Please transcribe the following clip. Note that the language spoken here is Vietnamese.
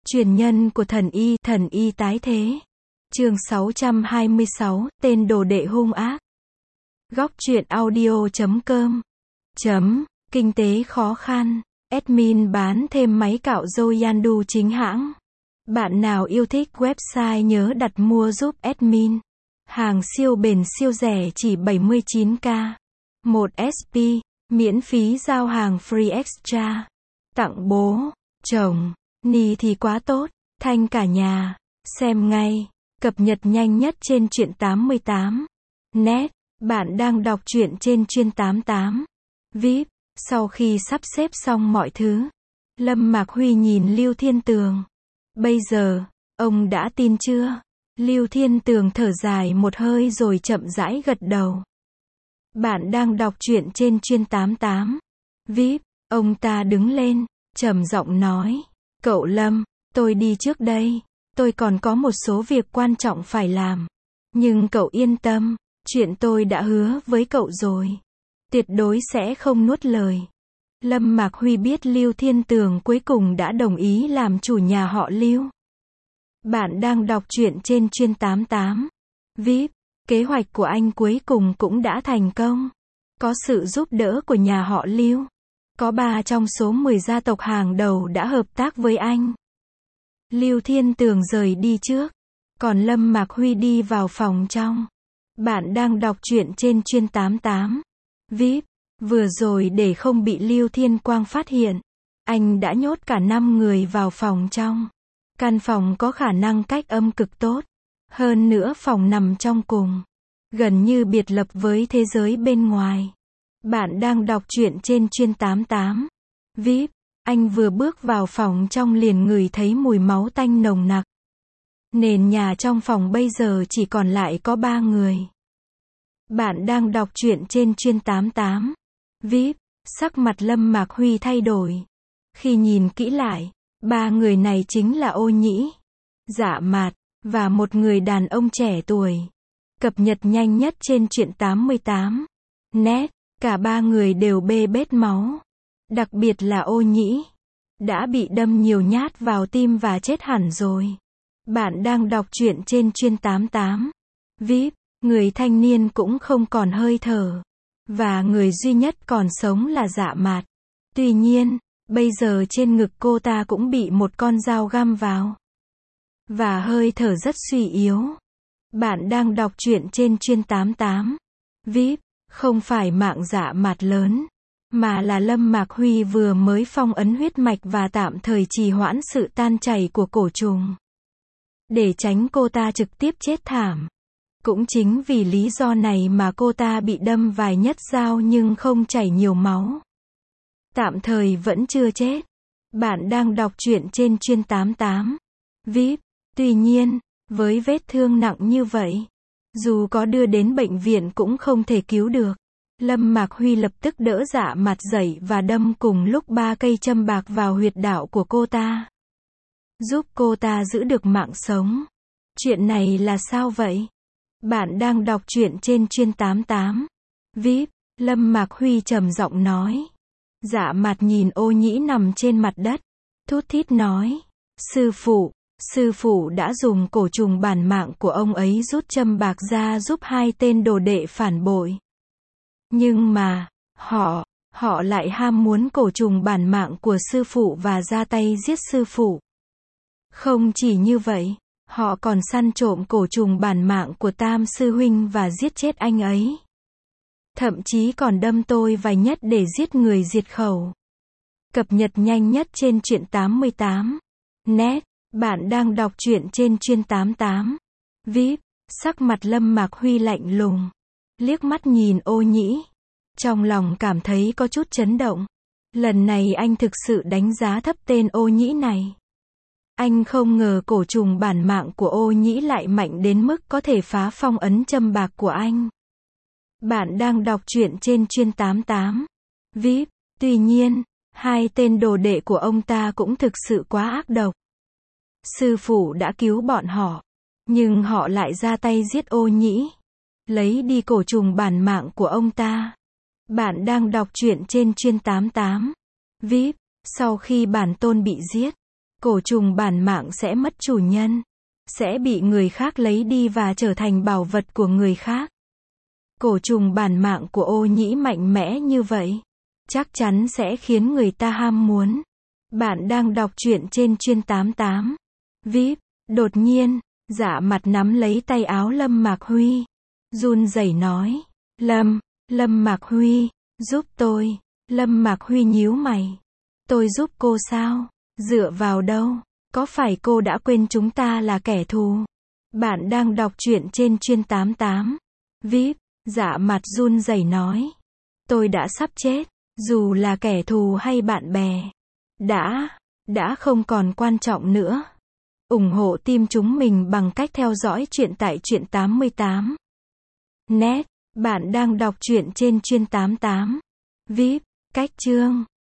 Truyền nhân của thần y tái thế. Chương 626, tên đồ đệ hung ác. Góc truyện audio.com. Kinh tế khó khăn. Admin bán thêm máy cạo râu Yandu chính hãng. Bạn nào yêu thích website nhớ đặt mua giúp admin. Hàng siêu bền siêu rẻ chỉ 79k. 1 SP, miễn phí giao hàng free extra. Tặng bố, chồng, ni thì quá tốt, thanh cả nhà. Xem ngay, cập nhật nhanh nhất trên truyện 88. Net, bạn đang đọc truyện trên Truyện 88. VIP, sau khi sắp xếp xong mọi thứ, Lâm Mạc Huy nhìn Lưu Thiên Tường. Bây giờ, ông đã tin chưa? Lưu Thiên Tường thở dài một hơi rồi chậm rãi gật đầu. Bạn đang đọc truyện trên Truyện 88. VIP, ông ta đứng lên, trầm giọng nói. Cậu Lâm, tôi đi trước đây. Tôi còn có một số việc quan trọng phải làm. Nhưng cậu yên tâm, chuyện tôi đã hứa với cậu rồi. Tuyệt đối sẽ không nuốt lời. Lâm Mạc Huy biết Lưu Thiên Tường cuối cùng đã đồng ý làm chủ nhà họ Lưu. Bạn đang đọc truyện trên Truyện 88. VIP, kế hoạch của anh cuối cùng cũng đã thành công. Có sự giúp đỡ của nhà họ Lưu. Có 3 trong số 10 gia tộc hàng đầu đã hợp tác với anh. Lưu Thiên Tường rời đi trước. Còn Lâm Mạc Huy đi vào phòng trong. Bạn đang đọc truyện trên Truyện 88. VIP, vừa rồi để không bị Lưu Thiên Quang phát hiện, anh đã nhốt cả 5 người vào phòng trong. Căn phòng có khả năng cách âm cực tốt. Hơn nữa phòng nằm trong cùng. Gần như biệt lập với thế giới bên ngoài. Bạn đang đọc truyện trên Truyện 88. VIP, anh vừa bước vào phòng trong liền ngửi thấy mùi máu tanh nồng nặc. Nền nhà trong phòng bây giờ chỉ còn lại có 3 người. Bạn đang đọc truyện trên Truyện 88. VIP, sắc mặt Lâm Mạc Huy thay đổi. Khi nhìn kỹ lại, 3 người này chính là Ô Nhĩ, Dạ Mạt, và một người đàn ông trẻ tuổi. Cập nhật nhanh nhất trên Truyện 88. Net, cả 3 người đều bê bết máu. Đặc biệt là Ô Nhĩ, đã bị đâm nhiều nhát vào tim và chết hẳn rồi. Bạn đang đọc truyện trên Truyện 88. VIP, người thanh niên cũng không còn hơi thở. Và người duy nhất còn sống là Dạ Mạt. Tuy nhiên, bây giờ trên ngực cô ta cũng bị một con dao găm vào. Và hơi thở rất suy yếu. Bạn đang đọc truyện trên Truyện 88. VIP, không phải mạng Dạ Mạt lớn, mà là Lâm Mạc Huy vừa mới phong ấn huyết mạch và tạm thời trì hoãn sự tan chảy của cổ trùng. Để tránh cô ta trực tiếp chết thảm. Cũng chính vì lý do này mà cô ta bị đâm vài nhát dao nhưng không chảy nhiều máu. Tạm thời vẫn chưa chết. Bạn đang đọc truyện trên Truyện 88. VIP, tuy nhiên, với vết thương nặng như vậy, dù có đưa đến bệnh viện cũng không thể cứu được. Lâm Mạc Huy lập tức đỡ Dạ Mạt dậy và đâm cùng lúc 3 cây châm bạc vào huyệt đạo của cô ta. Giúp cô ta giữ được mạng sống. Chuyện này là sao vậy? Bạn đang đọc truyện trên Truyện 88. VIP, Lâm Mạc Huy trầm giọng nói. Dạ Mạt nhìn Ô Nhĩ nằm trên mặt đất. Thút thít nói. Sư phụ đã dùng cổ trùng bản mạng của ông ấy rút châm bạc ra giúp 2 tên đồ đệ phản bội. Nhưng mà, họ lại ham muốn cổ trùng bản mạng của sư phụ và ra tay giết sư phụ. Không chỉ như vậy, họ còn săn trộm cổ trùng bản mạng của Tam sư huynh và giết chết anh ấy. Thậm chí còn đâm tôi vài nhát để giết người diệt khẩu. Cập nhật nhanh nhất trên Truyện 88. Net, bạn đang đọc truyện trên Truyện 88. VIP, sắc mặt Lâm Mạc Huy lạnh lùng. Liếc mắt nhìn Ô Nhĩ. Trong lòng cảm thấy có chút chấn động. Lần này anh thực sự đánh giá thấp tên Ô Nhĩ này. Anh không ngờ cổ trùng bản mạng của Ô Nhĩ lại mạnh đến mức có thể phá phong ấn châm bạc của anh. Bạn đang đọc truyện trên Truyện 88. VIP, tuy nhiên, 2 tên đồ đệ của ông ta cũng thực sự quá ác độc. Sư phụ đã cứu bọn họ, nhưng họ lại ra tay giết Ô Nhĩ, lấy đi cổ trùng bản mạng của ông ta. Bạn đang đọc truyện trên Truyện 88. VIP, sau khi bản tôn bị giết, Cổ trùng bản mạng sẽ mất chủ nhân. Sẽ bị người khác lấy đi và trở thành bảo vật của người khác. Cổ trùng bản mạng của Ô Nhĩ mạnh mẽ như vậy. Chắc chắn sẽ khiến người ta ham muốn. Bạn đang đọc truyện trên Chuyên 88. VIP. Đột nhiên, Dạ Mặt nắm lấy tay áo Lâm Mạc Huy. Run rẩy nói. Lâm Mạc Huy, giúp tôi. Lâm Mạc Huy nhíu mày. Tôi giúp cô sao? Dựa vào đâu? Có phải cô đã quên chúng ta là kẻ thù? Bạn đang đọc truyện trên Chuyên 88. VIP. Dạ Mặt run rẩy nói. Tôi đã sắp chết. Dù là kẻ thù hay bạn bè. Đã không còn quan trọng nữa. ủng hộ team chúng mình bằng cách theo dõi truyện tại Truyện 88. Net. Bạn đang đọc truyện trên Chuyên 88. VIP. Cách chương